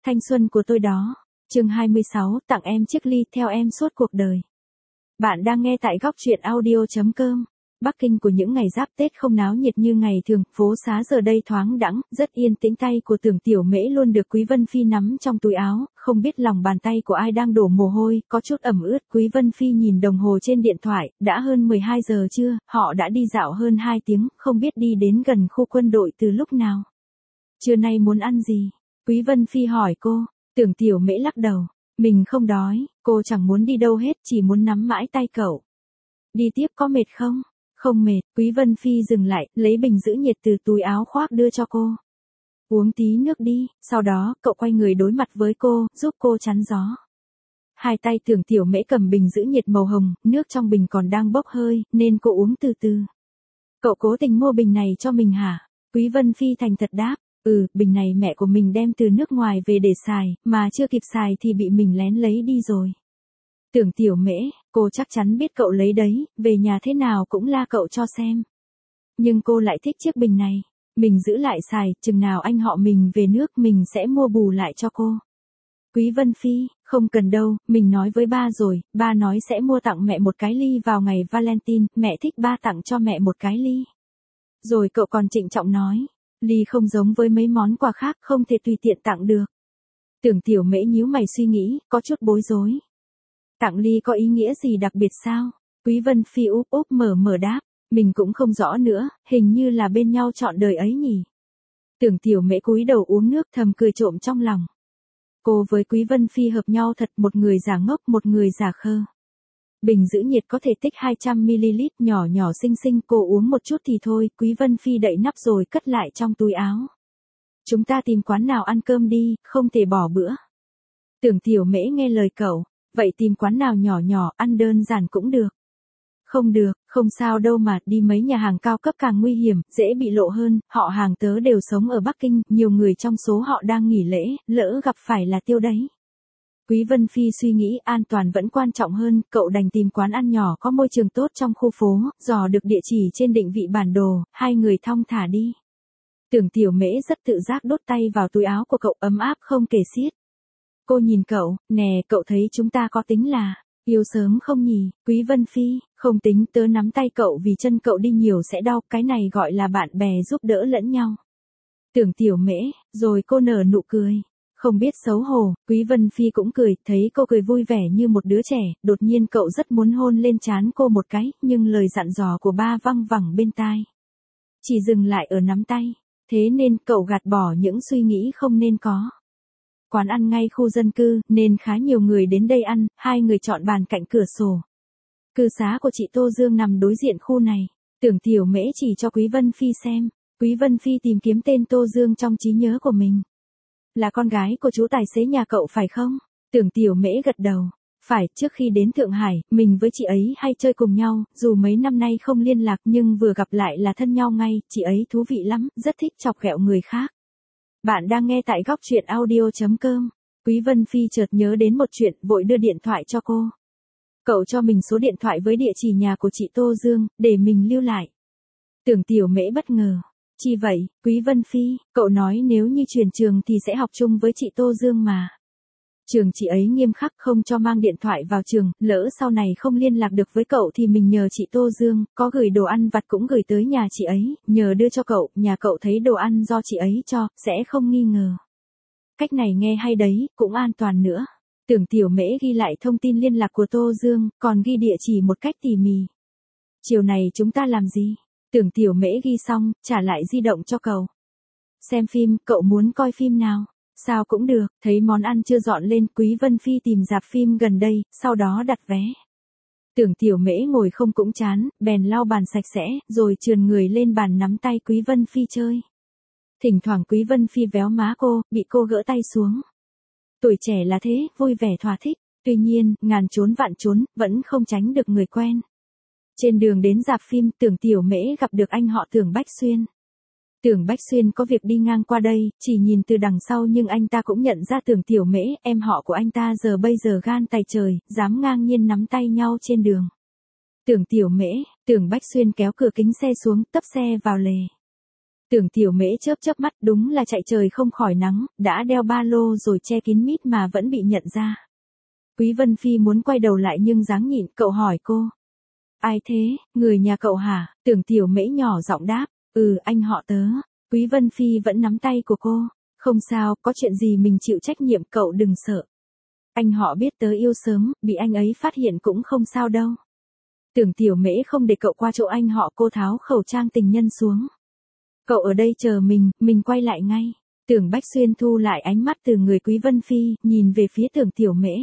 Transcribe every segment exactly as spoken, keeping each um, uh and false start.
Thanh xuân của tôi đó. Chương hai mươi sáu, tặng em chiếc ly theo em suốt cuộc đời. Bạn đang nghe tại góc truyện audio chấm com. Bắc Kinh của những ngày giáp Tết không náo nhiệt như ngày thường, phố xá giờ đây thoáng đãng, rất yên tĩnh. Tay của Tưởng Tiểu Mễ luôn được Quý Vân Phi nắm trong túi áo, không biết lòng bàn tay của ai đang đổ mồ hôi, có chút ẩm ướt. Quý Vân Phi nhìn đồng hồ trên điện thoại, đã hơn mười hai giờ trưa, họ đã đi dạo hơn hai tiếng, không biết đi đến gần khu quân đội từ lúc nào. Trưa nay muốn ăn gì? Quý Vân Phi hỏi cô. Tưởng Tiểu Mễ lắc đầu, mình không đói, cô chẳng muốn đi đâu hết, chỉ muốn nắm mãi tay cậu. Đi tiếp có mệt không? Không mệt. Quý Vân Phi dừng lại, lấy bình giữ nhiệt từ túi áo khoác đưa cho cô. Uống tí nước đi, sau đó, cậu quay người đối mặt với cô, giúp cô chắn gió. Hai tay Tưởng Tiểu Mễ cầm bình giữ nhiệt màu hồng, nước trong bình còn đang bốc hơi, nên cô uống từ từ. Cậu cố tình mua bình này cho mình hả? Quý Vân Phi thành thật đáp. Ừ, bình này mẹ của mình đem từ nước ngoài về để xài, mà chưa kịp xài thì bị mình lén lấy đi rồi. Tưởng Tiểu Mễ, cô chắc chắn biết cậu lấy đấy, về nhà thế nào cũng la cậu cho xem. Nhưng cô lại thích chiếc bình này, mình giữ lại xài, chừng nào anh họ mình về nước mình sẽ mua bù lại cho cô. Quý Vân Phi, không cần đâu, mình nói với ba rồi, ba nói sẽ mua tặng mẹ một cái ly vào ngày Valentine, mẹ thích ba tặng cho mẹ một cái ly. Rồi cậu còn trịnh trọng nói. Ly không giống với mấy món quà khác, không thể tùy tiện tặng được. Tưởng Tiểu Mễ nhíu mày suy nghĩ, có chút bối rối. Tặng ly có ý nghĩa gì đặc biệt sao? Quý Vân Phi úp úp mở mở đáp, mình cũng không rõ nữa, hình như là bên nhau trọn đời ấy nhỉ. Tưởng Tiểu Mễ cúi đầu uống nước thầm cười trộm trong lòng. Cô với Quý Vân Phi hợp nhau thật, một người giả ngốc một người giả khờ. Bình giữ nhiệt có thể tích hai trăm mi li lít, nhỏ nhỏ xinh xinh, cô uống một chút thì thôi. Quý Vân Phi đậy nắp rồi cất lại trong túi áo. Chúng ta tìm quán nào ăn cơm đi, không thể bỏ bữa. Tưởng Tiểu Mễ nghe lời cậu, vậy tìm quán nào nhỏ nhỏ, ăn đơn giản cũng được. Không được, không sao đâu mà, đi mấy nhà hàng cao cấp càng nguy hiểm, dễ bị lộ hơn, họ hàng tớ đều sống ở Bắc Kinh, nhiều người trong số họ đang nghỉ lễ, lỡ gặp phải là tiêu đấy. Quý Vân Phi suy nghĩ an toàn vẫn quan trọng hơn, cậu đành tìm quán ăn nhỏ có môi trường tốt trong khu phố, dò được địa chỉ trên định vị bản đồ, hai người thong thả đi. Tưởng Tiểu Mễ rất tự giác đốt tay vào túi áo của cậu, ấm áp không kể xiết. Cô nhìn cậu, nè, cậu thấy chúng ta có tính là yêu sớm không nhỉ? Quý Vân Phi, không tính, tớ nắm tay cậu vì chân cậu đi nhiều sẽ đau, cái này gọi là bạn bè giúp đỡ lẫn nhau. Tưởng Tiểu Mễ, rồi cô nở nụ cười. Không biết xấu hổ, Quý Vân Phi cũng cười, thấy cô cười vui vẻ như một đứa trẻ, đột nhiên cậu rất muốn hôn lên trán cô một cái, nhưng lời dặn dò của ba văng vẳng bên tai. Chỉ dừng lại ở nắm tay, thế nên cậu gạt bỏ những suy nghĩ không nên có. Quán ăn ngay khu dân cư, nên khá nhiều người đến đây ăn, hai người chọn bàn cạnh cửa sổ. Cư xá của chị Tô Dương nằm đối diện khu này, Tưởng Tiểu Mễ chỉ cho Quý Vân Phi xem, Quý Vân Phi tìm kiếm tên Tô Dương trong trí nhớ của mình. Là con gái của chú tài xế nhà cậu phải không? Tưởng Tiểu Mễ gật đầu. Phải, trước khi đến Thượng Hải, mình với chị ấy hay chơi cùng nhau, dù mấy năm nay không liên lạc nhưng vừa gặp lại là thân nhau ngay, chị ấy thú vị lắm, rất thích chọc ghẹo người khác. Bạn đang nghe tại góc truyện audio chấm com. Quý Vân Phi chợt nhớ đến một chuyện, vội đưa điện thoại cho cô. Cậu cho mình số điện thoại với địa chỉ nhà của chị Tô Dương, để mình lưu lại. Tưởng Tiểu Mễ bất ngờ. Chi vậy, Quý Vân Phi, cậu nói nếu như chuyển trường thì sẽ học chung với chị Tô Dương mà. Trường chị ấy nghiêm khắc không cho mang điện thoại vào trường, lỡ sau này không liên lạc được với cậu thì mình nhờ chị Tô Dương, có gửi đồ ăn vặt cũng gửi tới nhà chị ấy, nhờ đưa cho cậu, nhà cậu thấy đồ ăn do chị ấy cho, sẽ không nghi ngờ. Cách này nghe hay đấy, cũng an toàn nữa. Tưởng Tiểu Mễ ghi lại thông tin liên lạc của Tô Dương, còn ghi địa chỉ một cách tỉ mỉ. Chiều này chúng ta làm gì? Tưởng Tiểu Mễ ghi xong, trả lại di động cho cậu. Xem phim, cậu muốn coi phim nào? Sao cũng được, thấy món ăn chưa dọn lên, Quý Vân Phi tìm rạp phim gần đây, sau đó đặt vé. Tưởng Tiểu Mễ ngồi không cũng chán, bèn lau bàn sạch sẽ, rồi trườn người lên bàn nắm tay Quý Vân Phi chơi. Thỉnh thoảng Quý Vân Phi véo má cô, bị cô gỡ tay xuống. Tuổi trẻ là thế, vui vẻ thỏa thích, tuy nhiên, ngàn trốn vạn trốn, vẫn không tránh được người quen. Trên đường đến rạp phim, Tưởng Tiểu Mễ gặp được anh họ Tưởng Bách Xuyên. Tưởng Bách Xuyên có việc đi ngang qua đây, chỉ nhìn từ đằng sau nhưng anh ta cũng nhận ra Tưởng Tiểu Mễ, em họ của anh ta giờ bây giờ gan tày trời, dám ngang nhiên nắm tay nhau trên đường. Tưởng Tiểu Mễ, Tưởng Bách Xuyên kéo cửa kính xe xuống, tấp xe vào lề. Tưởng Tiểu Mễ chớp chớp mắt, đúng là chạy trời không khỏi nắng, đã đeo ba lô rồi che kín mít mà vẫn bị nhận ra. Quý Vân Phi muốn quay đầu lại nhưng dáng nhịn, cậu hỏi cô. Ai thế, người nhà cậu hả? Tưởng Tiểu Mễ nhỏ giọng đáp, ừ anh họ tớ. Quý Vân Phi vẫn nắm tay của cô, không sao, có chuyện gì mình chịu trách nhiệm, cậu đừng sợ. Anh họ biết tớ yêu sớm, bị anh ấy phát hiện cũng không sao đâu. Tưởng Tiểu Mễ không để cậu qua chỗ anh họ, cô tháo khẩu trang tình nhân xuống. Cậu ở đây chờ mình, mình quay lại ngay. Tưởng Bách Xuyên thu lại ánh mắt từ người Quý Vân Phi, nhìn về phía Tưởng Tiểu Mễ.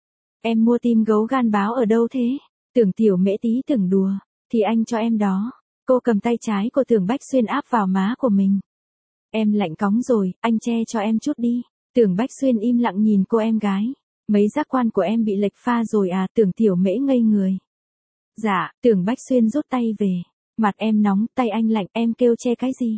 Em mua tim gấu gan báo ở đâu thế? Tưởng Tiểu Mễ tí tưởng đùa, thì anh cho em đó. Cô cầm tay trái của Tưởng Bách Xuyên áp vào má của mình. Em lạnh cóng rồi, anh che cho em chút đi. Tưởng Bách Xuyên im lặng nhìn cô em gái. Mấy giác quan của em bị lệch pha rồi à? Tưởng Tiểu Mễ ngây người. Dạ, Tưởng Bách Xuyên rút tay về. Mặt em nóng, tay anh lạnh, em kêu che cái gì?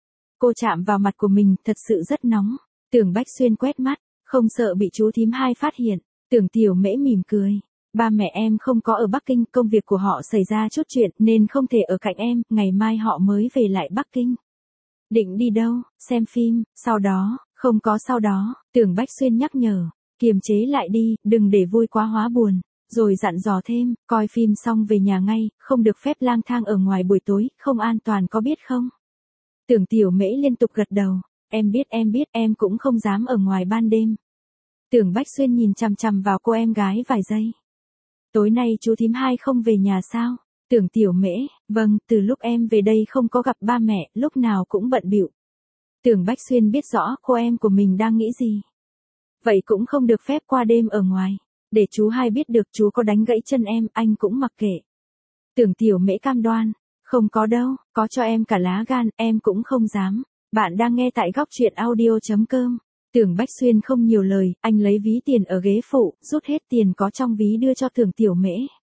Cô chạm vào mặt của mình, thật sự rất nóng. Tưởng Bách Xuyên quét mắt, không sợ bị chú thím hai phát hiện. Tưởng Tiểu Mễ mỉm cười. Ba mẹ em không có ở Bắc Kinh, công việc của họ xảy ra chút chuyện nên không thể ở cạnh em, ngày mai họ mới về lại Bắc Kinh. Định đi đâu? Xem phim, sau đó, không có sau đó, Tưởng Bách Xuyên nhắc nhở, kiềm chế lại đi, đừng để vui quá hóa buồn. Rồi dặn dò thêm, coi phim xong về nhà ngay, không được phép lang thang ở ngoài buổi tối, không an toàn có biết không? Tưởng Tiểu Mễ liên tục gật đầu, em biết em biết, em cũng không dám ở ngoài ban đêm. Tưởng Bách Xuyên nhìn chằm chằm vào cô em gái vài giây. Tối nay chú thím hai không về nhà sao? Tưởng Tiểu Mễ, vâng, từ lúc em về đây không có gặp ba mẹ, lúc nào cũng bận bịu. Tưởng Bách Xuyên biết rõ cô em của mình đang nghĩ gì. Vậy cũng không được phép qua đêm ở ngoài. Để chú hai biết được chú có đánh gãy chân em, anh cũng mặc kệ. Tưởng Tiểu Mễ cam đoan, không có đâu, có cho em cả lá gan, em cũng không dám. Bạn đang nghe tại góc truyện audio chấm com. Tưởng Bách Xuyên không nhiều lời, anh lấy ví tiền ở ghế phụ, rút hết tiền có trong ví đưa cho Tưởng Tiểu Mễ.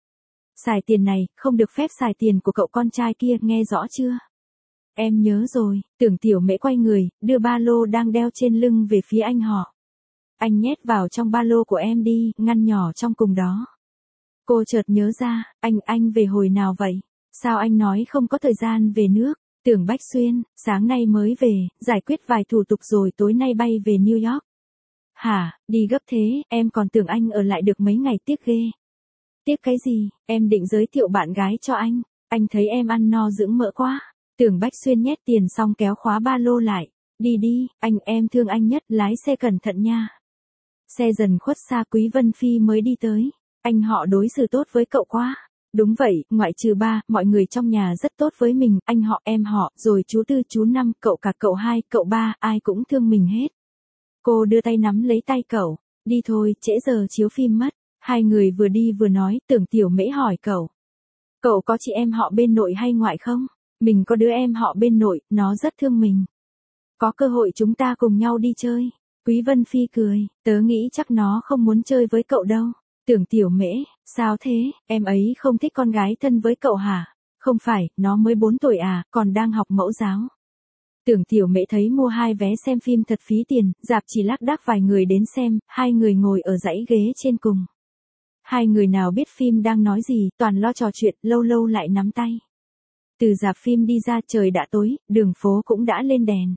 Xài tiền này, không được phép xài tiền của cậu con trai kia, nghe rõ chưa? Em nhớ rồi. Tưởng Tiểu Mễ quay người, đưa ba lô đang đeo trên lưng về phía anh họ. Anh nhét vào trong ba lô của em đi, ngăn nhỏ trong cùng đó. Cô chợt nhớ ra, anh, anh về hồi nào vậy? Sao anh nói không có thời gian về nước? Tưởng Bách Xuyên, sáng nay mới về, giải quyết vài thủ tục rồi tối nay bay về New York. Hả, đi gấp thế, em còn tưởng anh ở lại được mấy ngày, tiếc ghê. Tiếc cái gì, em định giới thiệu bạn gái cho anh, anh thấy em ăn no dưỡng mỡ quá. Tưởng Bách Xuyên nhét tiền xong kéo khóa ba lô lại. Đi đi, anh, em thương anh nhất, lái xe cẩn thận nha. Xe dần khuất xa, Quý Vân Phi mới đi tới. Anh họ đối xử tốt với cậu quá. Đúng vậy, ngoại trừ ba, mọi người trong nhà rất tốt với mình, anh họ, em họ, rồi chú tư, chú năm, cậu cả, cậu hai, cậu ba, ai cũng thương mình hết. Cô đưa tay nắm lấy tay cậu. Đi thôi, trễ giờ chiếu phim mất. Hai người vừa đi vừa nói, Tưởng Tiểu Mễ hỏi cậu. Cậu có chị em họ bên nội hay ngoại không? Mình có đứa em họ bên nội, nó rất thương mình. Có cơ hội chúng ta cùng nhau đi chơi. Quý Vân Phi cười, tớ nghĩ chắc nó không muốn chơi với cậu đâu. Tưởng Tiểu Mễ, sao thế, em ấy không thích con gái thân với cậu hả? Không phải, nó mới bốn tuổi à, còn đang học mẫu giáo. Tưởng Tiểu Mễ thấy mua hai vé xem phim thật phí tiền, rạp chỉ lác đác vài người đến xem, hai người ngồi ở dãy ghế trên cùng. Hai người nào biết phim đang nói gì, toàn lo trò chuyện, lâu lâu lại nắm tay. Từ rạp phim đi ra, trời đã tối, đường phố cũng đã lên đèn.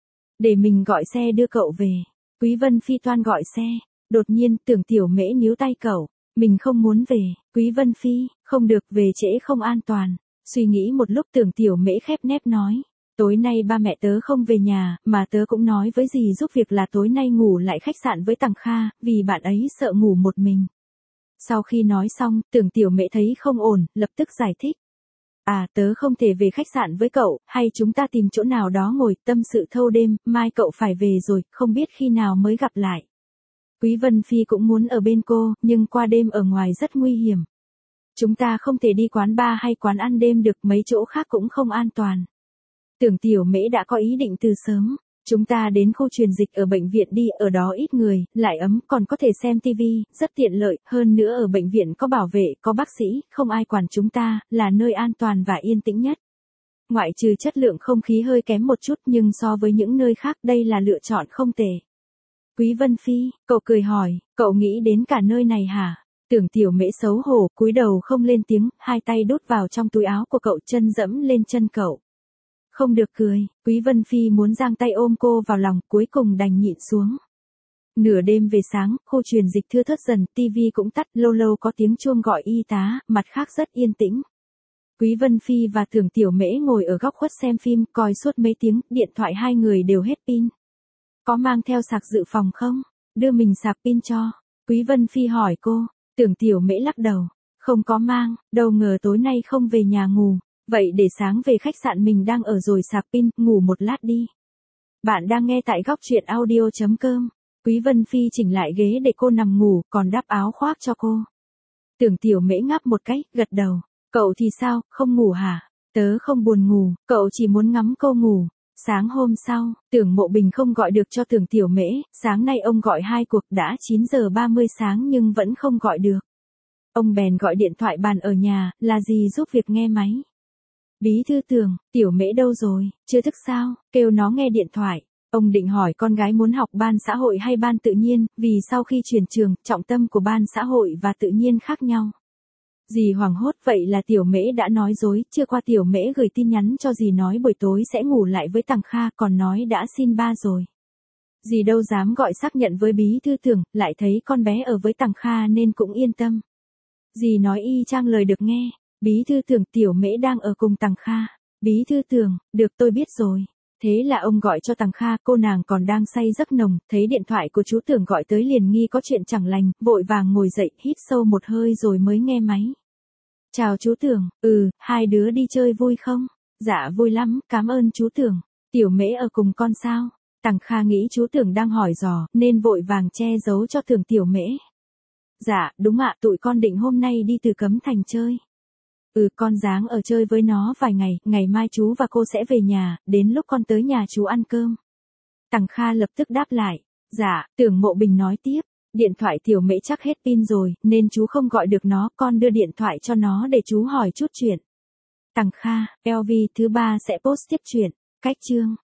Để mình gọi xe đưa cậu về. Quý Vân Phi toan gọi xe. Đột nhiên, Tưởng Tiểu Mễ níu tay cậu. Mình không muốn về. Quý Vân Phi, không được, về trễ không an toàn. Suy nghĩ một lúc, Tưởng Tiểu Mễ khép nép nói. Tối nay ba mẹ tớ không về nhà, mà tớ cũng nói với dì giúp việc là tối nay ngủ lại khách sạn với Tằng Kha, vì bạn ấy sợ ngủ một mình. Sau khi nói xong, Tưởng Tiểu Mễ thấy không ổn, lập tức giải thích. À, tớ không thể về khách sạn với cậu, hay chúng ta tìm chỗ nào đó ngồi, tâm sự thâu đêm, mai cậu phải về rồi, không biết khi nào mới gặp lại. Quý Vân Phi cũng muốn ở bên cô, nhưng qua đêm ở ngoài rất nguy hiểm. Chúng ta không thể đi quán bar hay quán ăn đêm được, mấy chỗ khác cũng không an toàn. Tưởng Tiểu Mễ đã có ý định từ sớm. Chúng ta đến khu truyền dịch ở bệnh viện đi, ở đó ít người, lại ấm, còn có thể xem tivi, rất tiện lợi, hơn nữa ở bệnh viện có bảo vệ, có bác sĩ, không ai quản chúng ta, là nơi an toàn và yên tĩnh nhất. Ngoại trừ chất lượng không khí hơi kém một chút, nhưng so với những nơi khác đây là lựa chọn không tệ. Quý Vân Phi, cậu cười hỏi, cậu nghĩ đến cả nơi này hả? Tưởng Tiểu Mễ xấu hổ, cúi đầu không lên tiếng, hai tay đút vào trong túi áo của cậu, chân dẫm lên chân cậu. Không được cười, Quý Vân Phi muốn giang tay ôm cô vào lòng, cuối cùng đành nhịn xuống. Nửa đêm về sáng, khu truyền dịch thưa thớt dần, tivi cũng tắt, lâu lâu có tiếng chuông gọi y tá, mặt khác rất yên tĩnh. Quý Vân Phi và Tưởng Tiểu Mễ ngồi ở góc khuất xem phim, coi suốt mấy tiếng, điện thoại hai người đều hết pin. Có mang theo sạc dự phòng không? Đưa mình sạc pin cho. Quý Vân Phi hỏi cô. Tưởng Tiểu Mễ lắc đầu. Không có mang, đâu ngờ tối nay không về nhà ngủ. Vậy để sáng về khách sạn mình đang ở rồi sạc pin, ngủ một lát đi. Bạn đang nghe tại góc truyện audio chấm com. Quý Vân Phi chỉnh lại ghế để cô nằm ngủ, còn đắp áo khoác cho cô. Tưởng Tiểu Mễ ngáp một cái, gật đầu. Cậu thì sao, không ngủ hả? Tớ không buồn ngủ, cậu chỉ muốn ngắm cô ngủ. Sáng hôm sau, Tưởng Mộ Bình không gọi được cho Tưởng Tiểu Mễ, sáng nay ông gọi hai cuộc đã chín giờ ba mươi sáng nhưng vẫn không gọi được. Ông bèn gọi điện thoại bàn ở nhà, là gì giúp việc nghe máy. Bí thư Tưởng, Tiểu Mễ đâu rồi, chưa thức sao, kêu nó nghe điện thoại. Ông định hỏi con gái muốn học ban xã hội hay ban tự nhiên, vì sau khi chuyển trường, trọng tâm của ban xã hội và tự nhiên khác nhau. Dì hoảng hốt, vậy là Tiểu Mễ đã nói dối, chưa qua Tiểu Mễ gửi tin nhắn cho dì nói buổi tối sẽ ngủ lại với Tằng Kha, còn nói đã xin ba rồi. Dì đâu dám gọi xác nhận với bí thư Tưởng, lại thấy con bé ở với Tằng Kha nên cũng yên tâm. Dì nói y chang lời được nghe, bí thư Tưởng, Tiểu Mễ đang ở cùng Tằng Kha. Bí thư Tưởng, được tôi biết rồi. Thế là ông gọi cho Tằng Kha, cô nàng còn đang say giấc nồng, thấy điện thoại của chú Tưởng gọi tới liền nghi có chuyện chẳng lành, vội vàng ngồi dậy, hít sâu một hơi rồi mới nghe máy. Chào chú Tưởng, ừ, hai đứa đi chơi vui không? Dạ vui lắm, cảm ơn chú Tưởng. Tiểu Mễ ở cùng con sao? Tằng Kha nghĩ chú Tưởng đang hỏi dò, nên vội vàng che giấu cho Tưởng Tiểu Mễ. Dạ, đúng ạ, tụi con định hôm nay đi từ Cấm Thành chơi. Ừ, con dáng ở chơi với nó vài ngày, ngày mai chú và cô sẽ về nhà, đến lúc con tới nhà chú ăn cơm. Tằng Kha lập tức đáp lại. Dạ, Tưởng Mộ Bình nói tiếp. Điện thoại Tiểu Mễ chắc hết pin rồi, nên chú không gọi được nó, con đưa điện thoại cho nó để chú hỏi chút chuyện. Tằng Kha, lờ vê thứ ba sẽ post tiếp chuyện. Cách chương.